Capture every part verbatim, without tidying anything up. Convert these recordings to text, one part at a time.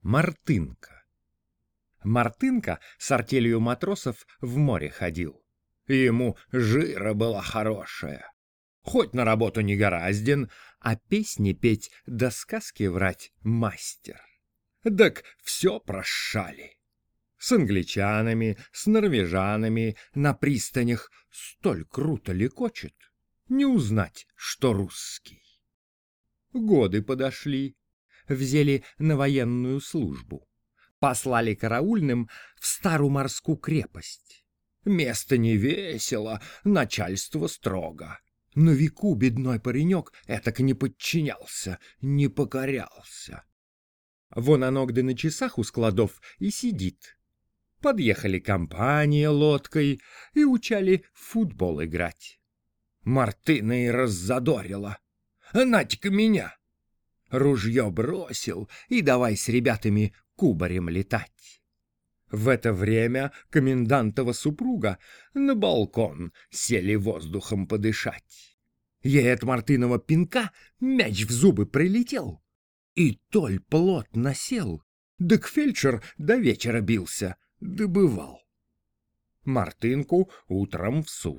Мартынка. Мартынка с артелью матросов в море ходил. Ему жира была хорошая. Хоть на работу не горазден, а песни петь да сказки врать мастер. Так все прошали. С англичанами, с норвежанами на пристанях столь круто лекочет, не узнать, что русский. Годы подошли, взяли на военную службу, послали караульным в старую морскую крепость. Место не весело, начальство строго. На веку бедной паренек этак не подчинялся, не покорялся. Вон оногды на часах у складов и сидит. Подъехали компания лодкой и учали в футбол играть. Мартына и раззадорила. «Нать-ка меня!» Ружье бросил и давай с ребятами кубарем летать. В это время комендантова супруга на балкон сели воздухом подышать. Ей от Мартынова пинка мяч в зубы прилетел, и толь плотно сел, дык фельдшер до вечера бился, добывал. Мартынку утром в суд.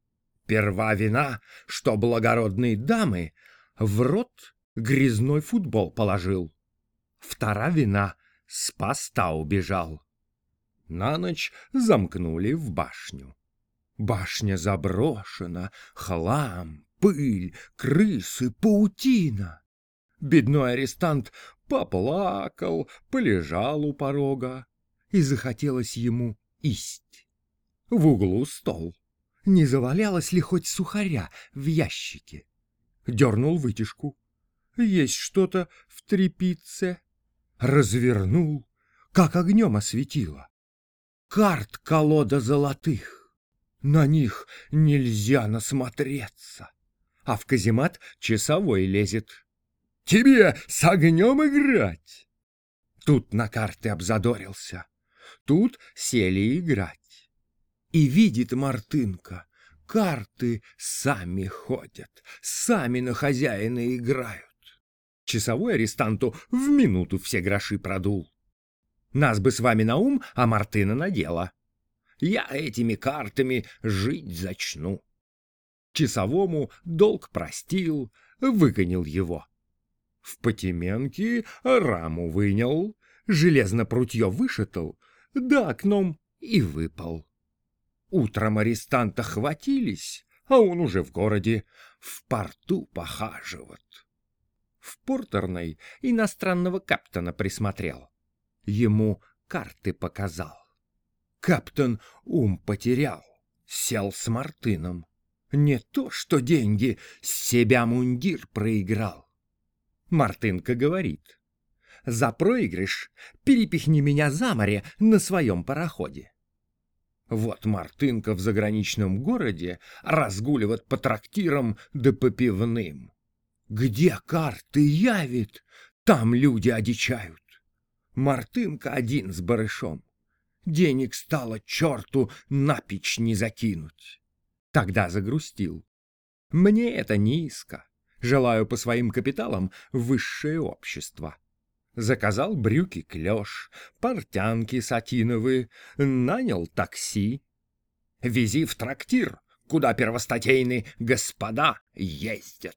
Перва вина, что благородные дамы в рот грязной футбол положил. Втора вина, с поста убежал. На ночь замкнули в башню. Башня заброшена, хлам, пыль, крысы, паутина. Бедной арестант поплакал, полежал у порога, и захотелось ему есть. В углу стол. Не завалялось ли хоть сухаря в ящике? Дернул вытяжку. Есть что-то в тряпице. Развернул, как огнем осветило. Карт колода золотых. На них нельзя насмотреться. А в каземат часовой лезет. «Тебе с огнем играть?» Тут на карты обзадорился. Тут сели играть. И видит Мартынка, карты сами ходят, сами на хозяина играют. Часовой арестанту в минуту все гроши продул. Нас бы с вами на ум, а Мартына на дело. Я этими картами жить зачну. Часовому долг простил, выгонил его. В потеменке раму вынял, железно прутье вышатал, да окном и выпал. Утром арестанта хватились, а он уже в городе, в порту похаживает. В портерной иностранного каптана присмотрел. Ему карты показал. Каптан ум потерял, сел с Мартыном. Не то что деньги, с себя мундир проиграл. Мартынка говорит: «За проигрыш перепихни меня за море на своем пароходе». Вот Мартынка в заграничном городе разгуливает по трактирам да по пивным. Где карты явит, там люди одичают. Мартынка один с барышом. Денег стало черту на печь не закинуть. Тогда загрустил. Мне это низко. Желаю по своим капиталам высшее общество. Заказал брюки клеш, портянки сатиновые, нанял такси. Вези в трактир, куда первостатейные господа ездят.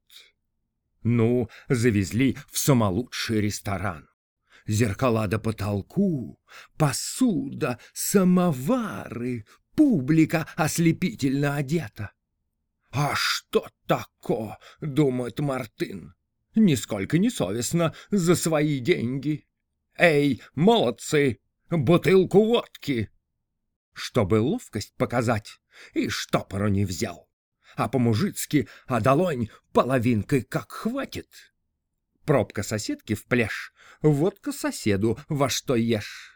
Ну, завезли в самолучший ресторан. Зеркала до потолку, посуда, самовары, публика ослепительно одета. «А что тако?» — думает Мартын. «Нисколько не совестно за свои деньги. Эй, молодцы, бутылку водки!» Чтобы ловкость показать, и штопору не взял. А по-мужицки одолонь половинкой как хватит. Пробка соседки в плешь, водка соседу во что ешь.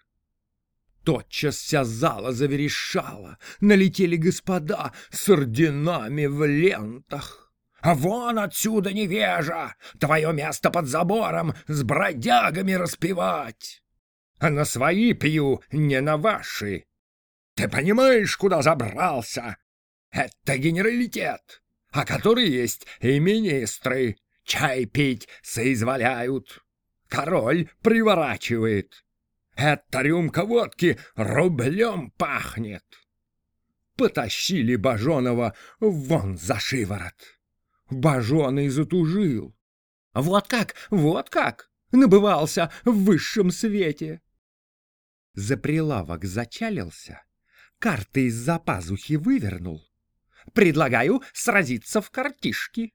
Тотчас вся зала заверещала, налетели господа с орденами в лентах. «А вон отсюда, невежа! Твое место под забором с бродягами распевать! А на свои пью, не на ваши! Ты понимаешь, куда забрался? Это генералитет, а который есть и министры, чай пить соизволяют. Король приворачивает. Эта рюмка водки рублем пахнет. Потащили Бажонова вон за шиворот. Бажон и затужил. Вот как, вот как! Набывался в высшем свете. За прилавок зачалился, карты из-за пазухи вывернул. Предлагаю сразиться в картишки.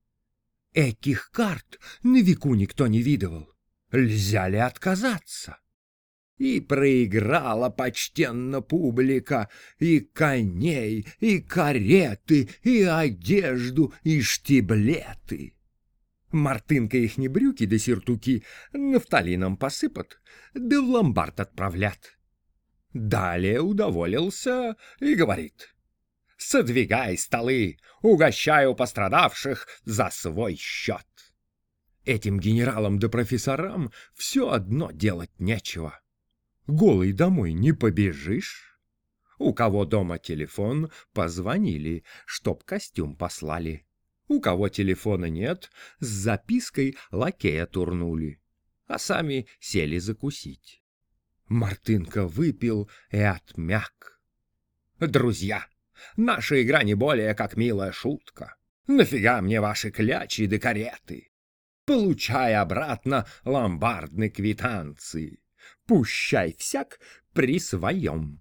Этих карт на веку никто не видывал. Льзя ли отказаться? И проиграла почтенно публика и коней, и кареты, и одежду, и штиблеты. Мартынка ихни брюки да сюртуки нафталином посыпат, да в ломбард отправлят. Далее удоволился и говорит: «Содвигай столы, угощаю пострадавших за свой счет». Этим генералам да профессорам все одно делать нечего. Голый домой не побежишь. У кого дома телефон, позвонили, чтоб костюм послали. У кого телефона нет, с запиской лакея турнули, а сами сели закусить. Мартынка выпил и отмяк. «Друзья, наша игра не более как милая шутка. Нафига мне ваши клячи да кареты? Получай обратно ломбардные квитанции. Пущай всяк при своем».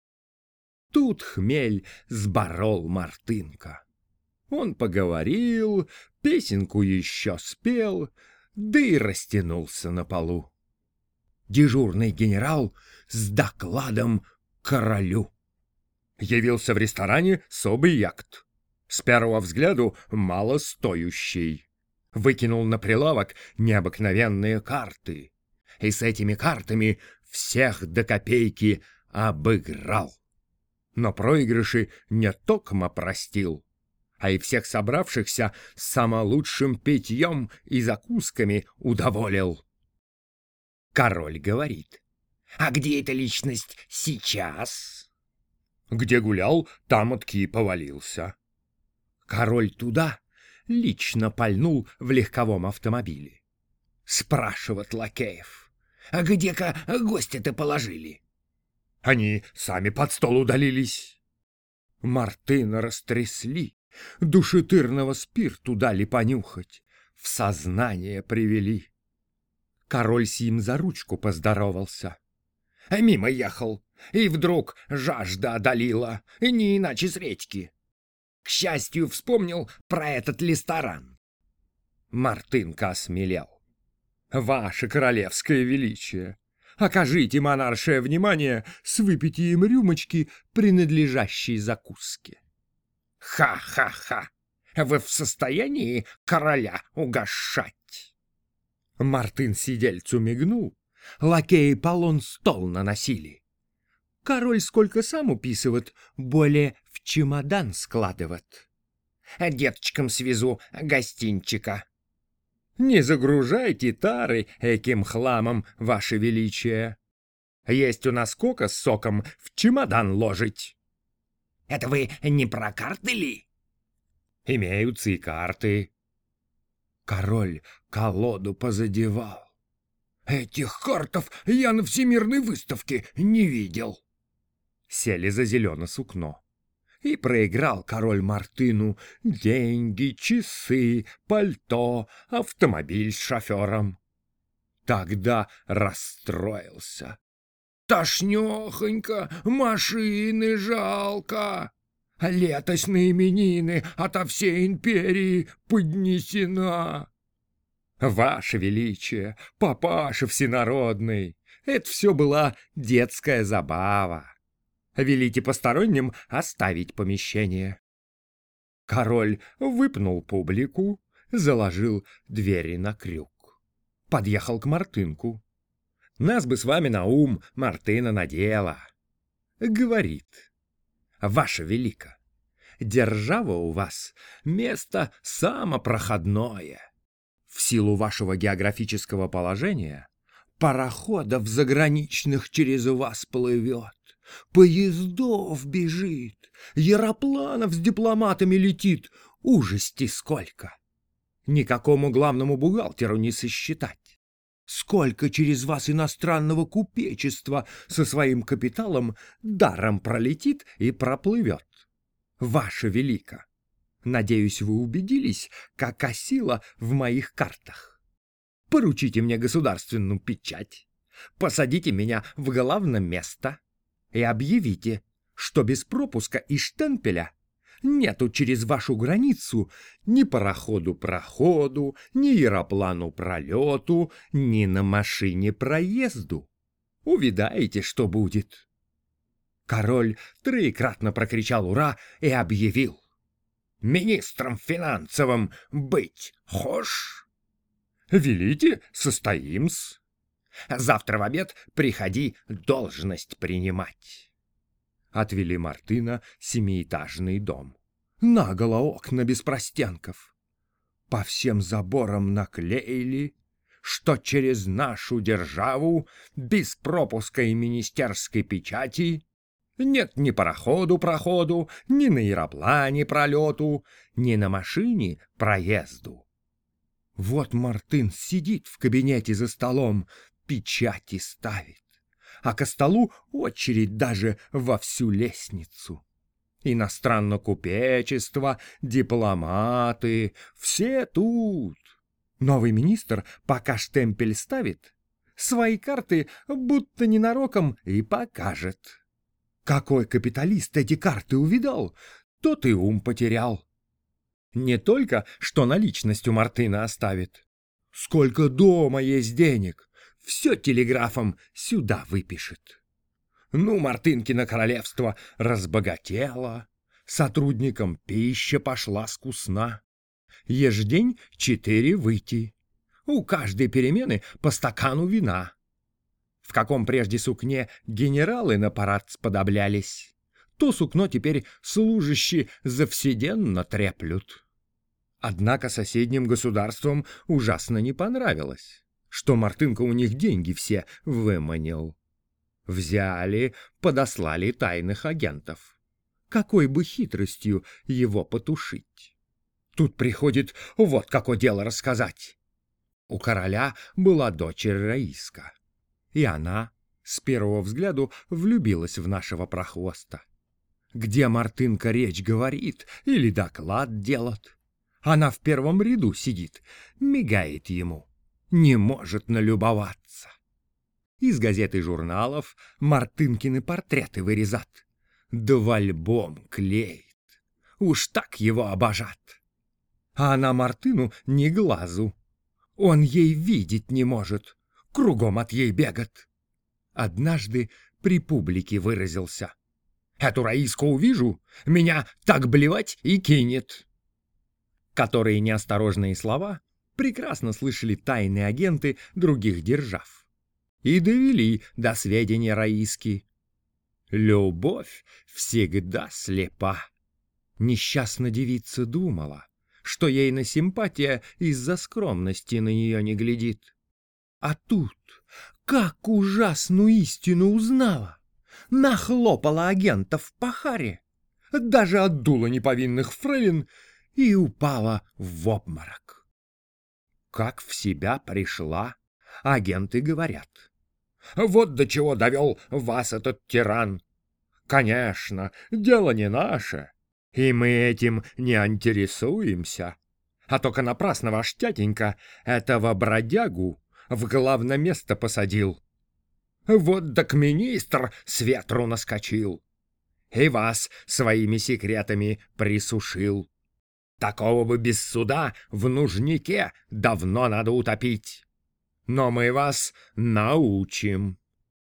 Тут хмель сборол Мартынка. Он поговорил, песенку еще спел, да и растянулся на полу. Дежурный генерал с докладом королю. Явился в ресторане субъект, с первого взгляду мало стоящий. Выкинул на прилавок необыкновенные карты, и с этими картами всех до копейки обыграл. Но проигрыши не токмо простил, а и всех собравшихся самолучшим питьем и закусками удоволил. Король говорит: «А где эта личность сейчас?» «Где гулял, там отки и повалился». Король туда лично пальнул в легковом автомобиле. Спрашивает лакеев: «А где-ка гостя-то положили?» Они сами под стол удалились. Мартына растрясли, душетырного спирту дали понюхать, в сознание привели. Король сим за ручку поздоровался. Мимо ехал, и вдруг жажда одолела, и не иначе с редьки. К счастью, вспомнил про этот ресторан. Мартынка осмелел. «Ваше королевское величие, окажите монаршее внимание с выпитием рюмочки принадлежащей закуски». «Ха-ха-ха! Вы в состоянии короля угощать?» Мартын сидельцу мигнул, лакеи полон стол наносили. Король сколько сам уписывает, более в чемодан складывает. «Деточкам свезу гостинчика». «Не загружайте тары этим хламом, ваше величие. Есть у нас кока с соком, в чемодан ложить». «Это вы не про карты ли?» «Имеются и карты». Король колоду позадевал. «Этих картов я на всемирной выставке не видел». Сели за зеленое сукно. И проиграл король Мартыну деньги, часы, пальто, автомобиль с шофером. Тогда расстроился. «Тошнёхонько, машины жалко. Летось на именины ото всей империи поднесена». «Ваше величие, папаша всенародный, это все была детская забава. Велите посторонним оставить помещение». Король выпнул публику, заложил двери на крюк. Подъехал к Мартынку. «Нас бы с вами на ум Мартына надела». Говорит: «Ваше велико, держава у вас место самопроходное. В силу вашего географического положения пароходов заграничных через вас плывет, поездов бежит, яропланов с дипломатами летит, ужасти сколько. Никакому главному бухгалтеру не сосчитать. Сколько через вас иностранного купечества со своим капиталом даром пролетит и проплывет? Ваше велико! Надеюсь, вы убедились, кака сила в моих картах. Поручите мне государственную печать, посадите меня в главное место и объявите, что без пропуска и штемпеля нету через вашу границу ни пароходу-проходу, ни аэроплану-пролету, ни на машине проезду. Увидаете, что будет. Король троекратно прокричал «Ура!» и объявил: «Министром финансовым быть хошь?» «Велите, состоим-с. Завтра в обед приходи должность принимать». Отвели Мартына семиэтажный дом. Наголо окна без простенков. По всем заборам наклеили, что через нашу державу без пропуска и министерской печати нет ни пароходу-проходу, ни на аэроплане пролету, ни на машине проезду. Вот Мартын сидит в кабинете за столом, печати ставит, а ко столу очередь даже во всю лестницу. Иностранно-купечество, дипломаты — все тут. Новый министр, пока штемпель ставит, свои карты будто ненароком и покажет. Какой капиталист эти карты увидал, тот и ум потерял. Не только, что наличность у Мартына оставит. Сколько дома есть денег, все телеграфом сюда выпишет. Ну, Мартынкино королевство разбогатело, сотрудникам пища пошла скусна. Еждень четыре выйти, у каждой перемены по стакану вина. В каком прежде сукне генералы на парад сподоблялись, то сукно теперь служащие завседенно треплют. Однако соседним государствам ужасно не понравилось, что Мартынка у них деньги все выманил. Взяли, подослали тайных агентов. Какой бы хитростью его потушить? Тут приходит вот какое дело рассказать. У короля была дочь Раиска, и она с первого взгляду влюбилась в нашего прохвоста. Где Мартынка речь говорит или доклад делает, она в первом ряду сидит, мигает ему, не может налюбоваться. Из газет и журналов Мартынкины портреты вырезат, да в альбом клеит. Уж так его обожат. А она Мартыну ни глазу. Он ей видеть не может, кругом от ей бегает. Однажды при публике выразился: «Эту Раиску увижу, меня так блевать и кинет». Которые неосторожные слова прекрасно слышали тайные агенты других держав и довели до сведения Раиски. Любовь всегда слепа. Несчастная девица думала, что ейна симпатия из-за скромности на нее не глядит. А тут как ужасную истину узнала! Нахлопала агентов по харе, даже отдула неповинных фрейлин и упала в обморок. Как в себя пришла, агенты говорят: «Вот до чего довел вас этот тиран. Конечно, дело не наше, и мы этим не интересуемся. А только напрасно ваш тятенька этого бродягу в главное место посадил. Вот так министр с ветру наскочил и вас своими секретами присушил. Такого бы без суда в нужнике давно надо утопить. Но мы вас научим».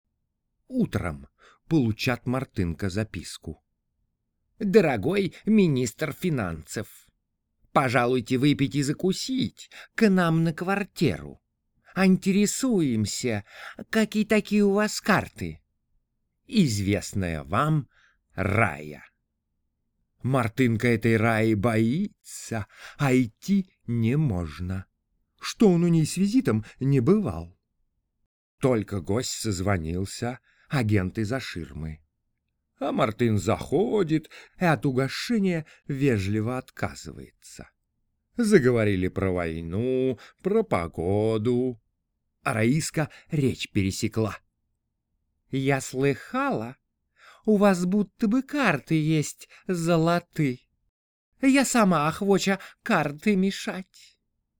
Утром получат Мартынка записку: «Дорогой министр финансов, пожалуйте выпить и закусить к нам на квартиру. Интересуемся, какие такие у вас карты. Известная вам Рая». Мартынка этой Раи боится, а идти не можно, что он у ней с визитом не бывал. Только гость созвонился, агенты за ширмы. А Мартын заходит и от угощения вежливо отказывается. Заговорили про войну, про погоду. А Раиска речь пересекла. «Я слыхала, у вас будто бы карты есть золоты. Я сама охвоча карты мешать».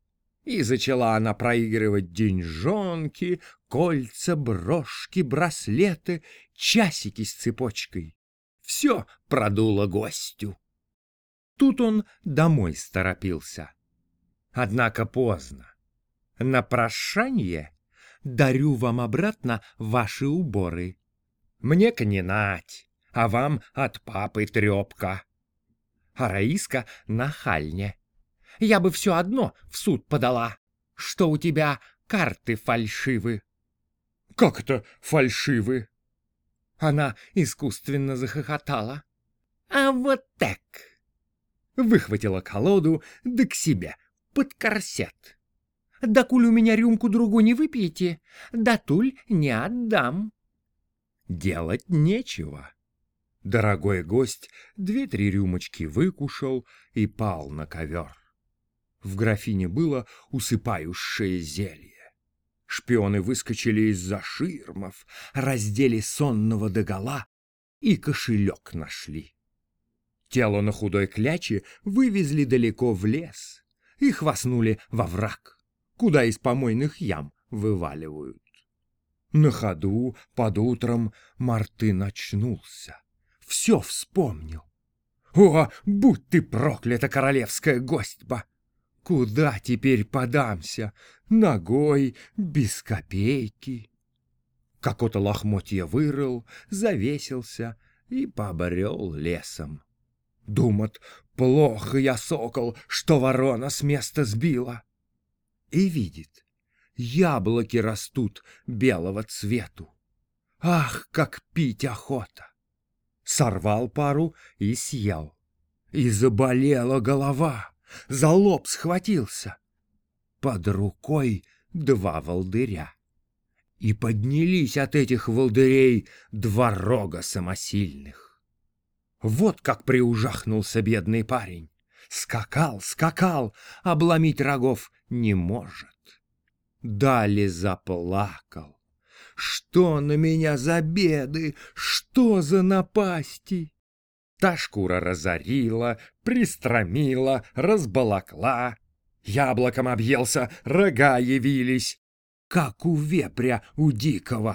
И зачала она проигрывать деньжонки, кольца, брошки, браслеты, часики с цепочкой. Все продуло гостю. Тут он домой сторопился. Однако поздно. На прошанье дарю вам обратно ваши уборы. Мне-ка не нать, а вам от папы трепка. А Раиска нахальне. Я бы все одно в суд подала, что у тебя карты фальшивы. Как это фальшивы? Она искусственно захохотала. А вот так. Выхватила колоду, да к себе, под корсет. Да куль у меня рюмку другу не выпьете, да туль не отдам. Делать нечего. Дорогой гость две-три рюмочки выкушал и пал на ковер. В графине было усыпающее зелье. Шпионы выскочили из-за ширмов, раздели сонного догола и кошелек нашли. Тело на худой кляче вывезли далеко в лес и хвастнули во враг, куда из помойных ям вываливают. На ходу под утром Мартын очнулся, все вспомнил. О, будь ты проклята, королевская гостьба! Куда теперь подамся? Ногой, без копейки. Какое-то лохмотье вырыл, завесился и побрел лесом. Думат, плохо я, сокол, что ворона с места сбила. И видит, яблоки растут белого цвету. Ах, как пить охота! Сорвал пару и съел. И заболела голова, за лоб схватился. Под рукой два волдыря. И поднялись от этих волдырей два рога самосильных. Вот как приужахнулся бедный парень. Скакал, скакал, обломить рогов не может. Далее заплакал. Что на меня за беды, что за напасти? Та шкура разорила, пристромила, разболокла. Яблоком объелся, рога явились, как у вепря у дикого.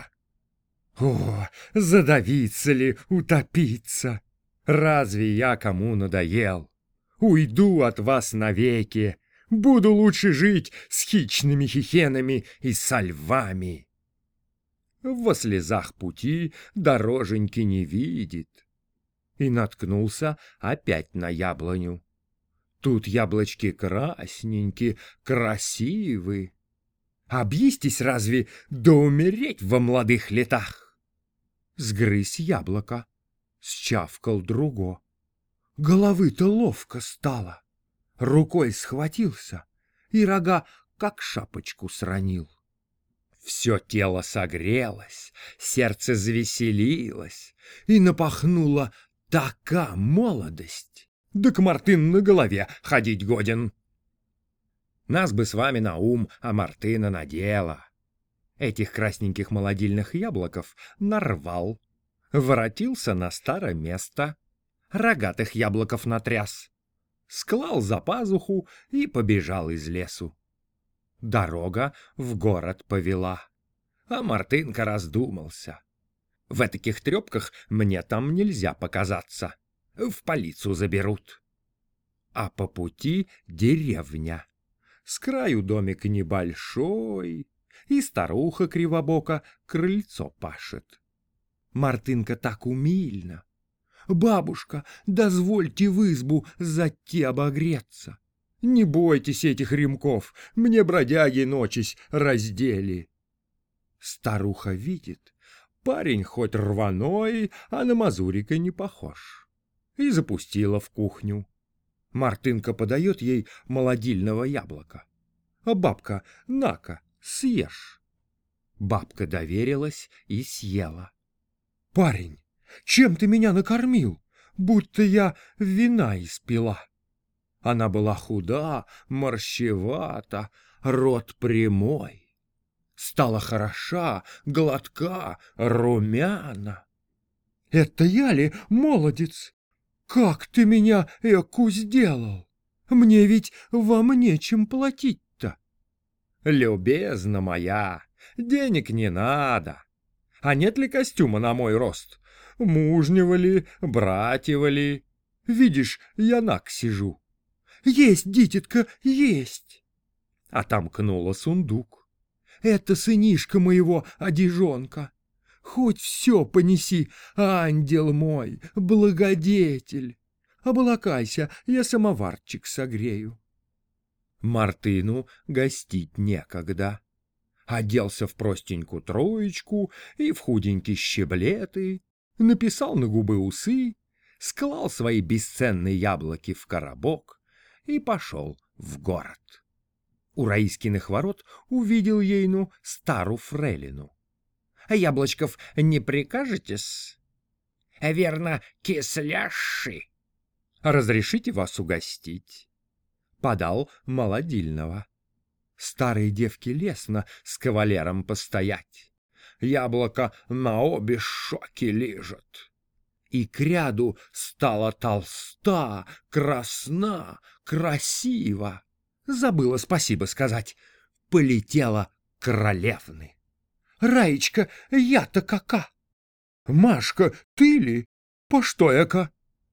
О, задавиться ли, утопиться? Разве я кому надоел? Уйду от вас навеки, буду лучше жить с хищными хихенами и со львами. Во слезах пути дороженьки не видит. И наткнулся опять на яблоню. Тут яблочки красненькие, красивы. Объестись разве да умереть во молодых летах? Сгрызь яблоко, счавкал друго. Головы-то ловко стало. Рукой схватился и рога как шапочку сранил. Все тело согрелось, сердце завеселилось и напахнула така молодость. Да к Мартын на голове ходить годен. Нас бы с вами на ум, а Мартына на дело. Этих красненьких молодильных яблоков нарвал, воротился на старое место, рогатых яблоков натряс, склал за пазуху и побежал из лесу. Дорога в город повела, а Мартынка раздумался. В этаких трепках мне там нельзя показаться, в полицию заберут. А по пути деревня. С краю домик небольшой, и старуха кривобока крыльцо пашет. Мартынка так умильно. «Бабушка, дозвольте в избу зайти обогреться. Не бойтесь этих ремков, мне бродяги ночись раздели». Старуха видит, парень хоть рваной, а на мазурика не похож. И запустила в кухню. Мартынка подает ей молодильного яблока. А бабка, на-ка, съешь. Бабка доверилась и съела. «Парень, чем ты меня накормил? Будто я вина испила». Она была худа, морщевата, рот прямой. Стала хороша, гладка, румяна. Это я ли, молодец? Как ты меня эку сделал? Мне ведь вам нечем платить-то. Любезна моя, денег не надо. А нет ли костюма на мой рост? Мужнего ли, братьева ли? Видишь, я наг сижу. Есть, дитятка, есть. Отомкнула сундук. Это сынишка моего одежонка. Хоть все понеси, ангел мой, благодетель. Облакайся, я самоварчик согрею. Мартыну гостить некогда. Оделся в простенькую троечку и в худенькие щеблеты, написал на губы усы, склал свои бесценные яблоки в коробок и пошел в город. У Раискиных ворот увидел ейну стару фрейлину. — Яблочков не прикажете-с? — Верно, кисляши. — Разрешите вас угостить? Подал молодильного. Старой девке лестно с кавалером постоять. Яблоко на обе щеки лижет. И кряду стала толста, красна, красива. Забыла спасибо сказать. Полетела королевны. Раечка, я-то кака? Машка, ты ли? По что яка?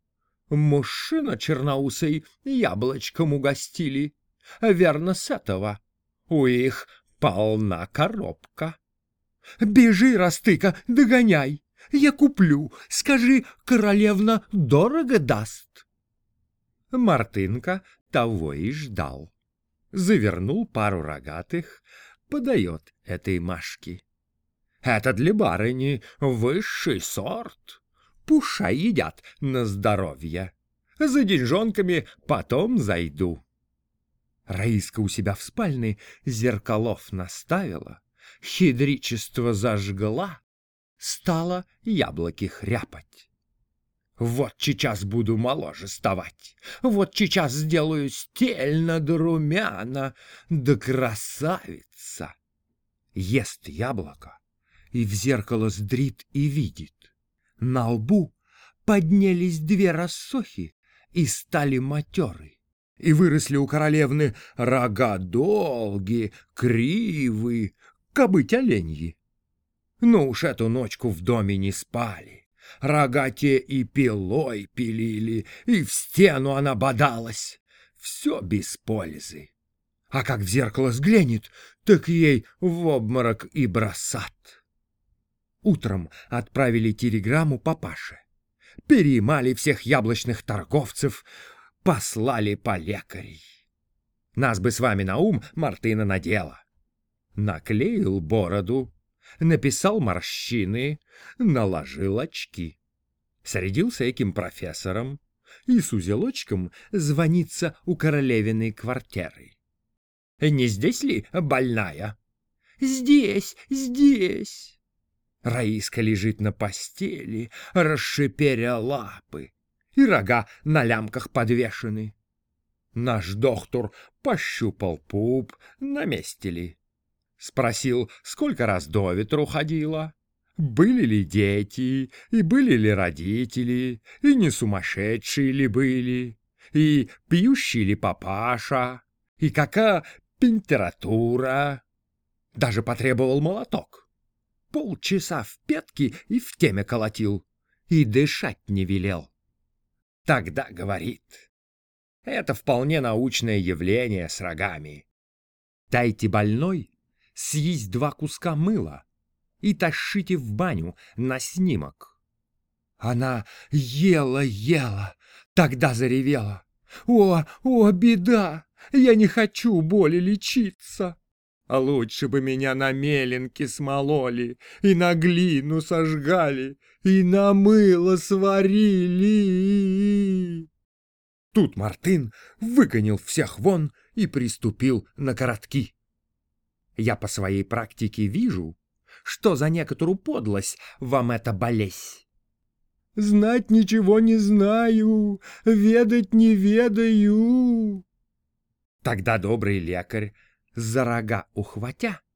Мужчина черноусый яблочком угостили. Верно, с этого. У их полна коробка. Бежи, Растыка, догоняй. Я куплю. Скажи, королевна дорого даст. Мартынка того и ждал. Завернул пару рогатых, подает этой Машке. Это для барыни высший сорт. Пушай едят на здоровье. За деньжонками потом зайду. Раиска у себя в спальне зеркалов наставила, хитричество зажгла, стала яблоки хряпать. Вот сейчас буду моложе ставать, вот сейчас сделаю стельно да румяна, да красавица. Ест яблоко и в зеркало сдрит и видит. На лбу поднялись две рассохи и стали матеры. И выросли у королевны рога долгие, кривые, кабыть оленьи. Но уж эту ночку в доме не спали. Рога те и пилой пилили, и в стену она бодалась. Все без пользы. А как в зеркало взглянет, так ей в обморок и бросат. Утром отправили телеграмму папаше. Перемали всех яблочных торговцев, послали по лекарей. Нас бы с вами на ум Мартына надела. Наклеил бороду, написал морщины, наложил очки. Срядился эким профессором и с узелочком звонится у королевиной квартиры. Не здесь ли больная? Здесь, здесь. Раиска лежит на постели, расшиперя лапы, и рога на лямках подвешены. Наш доктор пощупал пуп, на месте ли. Спросил, сколько раз до ветру ходила, были ли дети, и были ли родители, и не сумасшедшие ли были, и пьющий ли папаша, и какая температура. Даже потребовал молоток. Полчаса в пятки и в теме колотил, и дышать не велел. Тогда говорит, это вполне научное явление с рогами. Дайте больной съесть два куска мыла и тащите в баню на снимок. Она ела-ела, тогда заревела. О, о, беда! Я не хочу боли лечиться. А лучше бы меня на меленке смололи, и на глину сожгали, и на мыло сварили. Тут Мартын выгонил всех вон и приступил на коротки. Я по своей практике вижу, что за некоторую подлость вам это болезнь. Знать ничего не знаю, ведать не ведаю. Тогда добрый лекарь, за рога ухватя,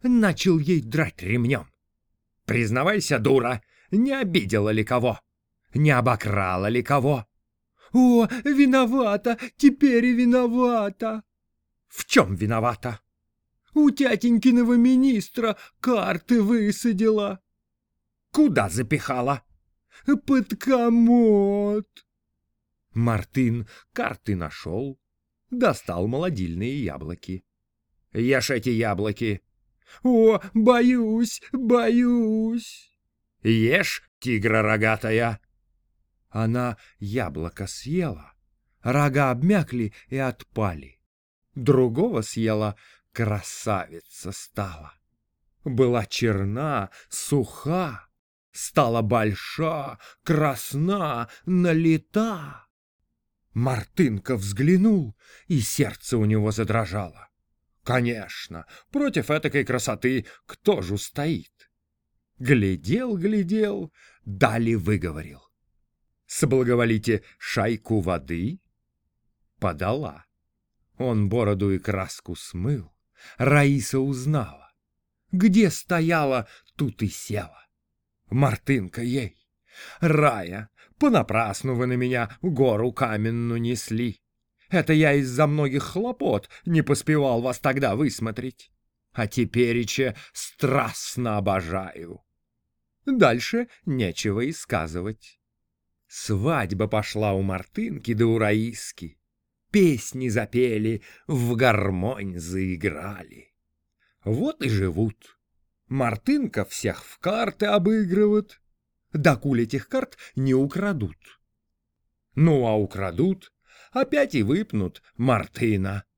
начал ей драть ремнем. Признавайся, дура, не обидела ли кого? Не обокрала ли кого? О, виновата, теперь и виновата. В чем виновата? У тятенькиного министра карты высадила. Куда запихала? Под комод. Мартын карты нашел, достал молодильные яблоки. Ешь эти яблоки. О, боюсь, боюсь. Ешь, тигра рогатая. Она яблоко съела, рога обмякли и отпали. Другого съела, красавица стала. Была черна, суха, стала больша, красна, налита. Мартынка взглянул, и сердце у него задрожало. Конечно, против этакой красоты кто ж устоит? Глядел, глядел, далее выговорил. Соблаговолите шайку воды? Подала. Он бороду и краску смыл. Раиса узнала. Где стояла, тут и села. Мартынка ей: Рая, понапрасну вы на меня гору каменную несли. Это я из-за многих хлопот не поспевал вас тогда высмотреть. А тепереча страстно обожаю. Дальше нечего и сказывать. Свадьба пошла у Мартынки да у Раиски. Песни запели, в гармонь заиграли. Вот и живут. Мартынка всех в карты обыгрывает, докуль этих карт не украдут. Ну, а украдут, опять и выпнут Мартына.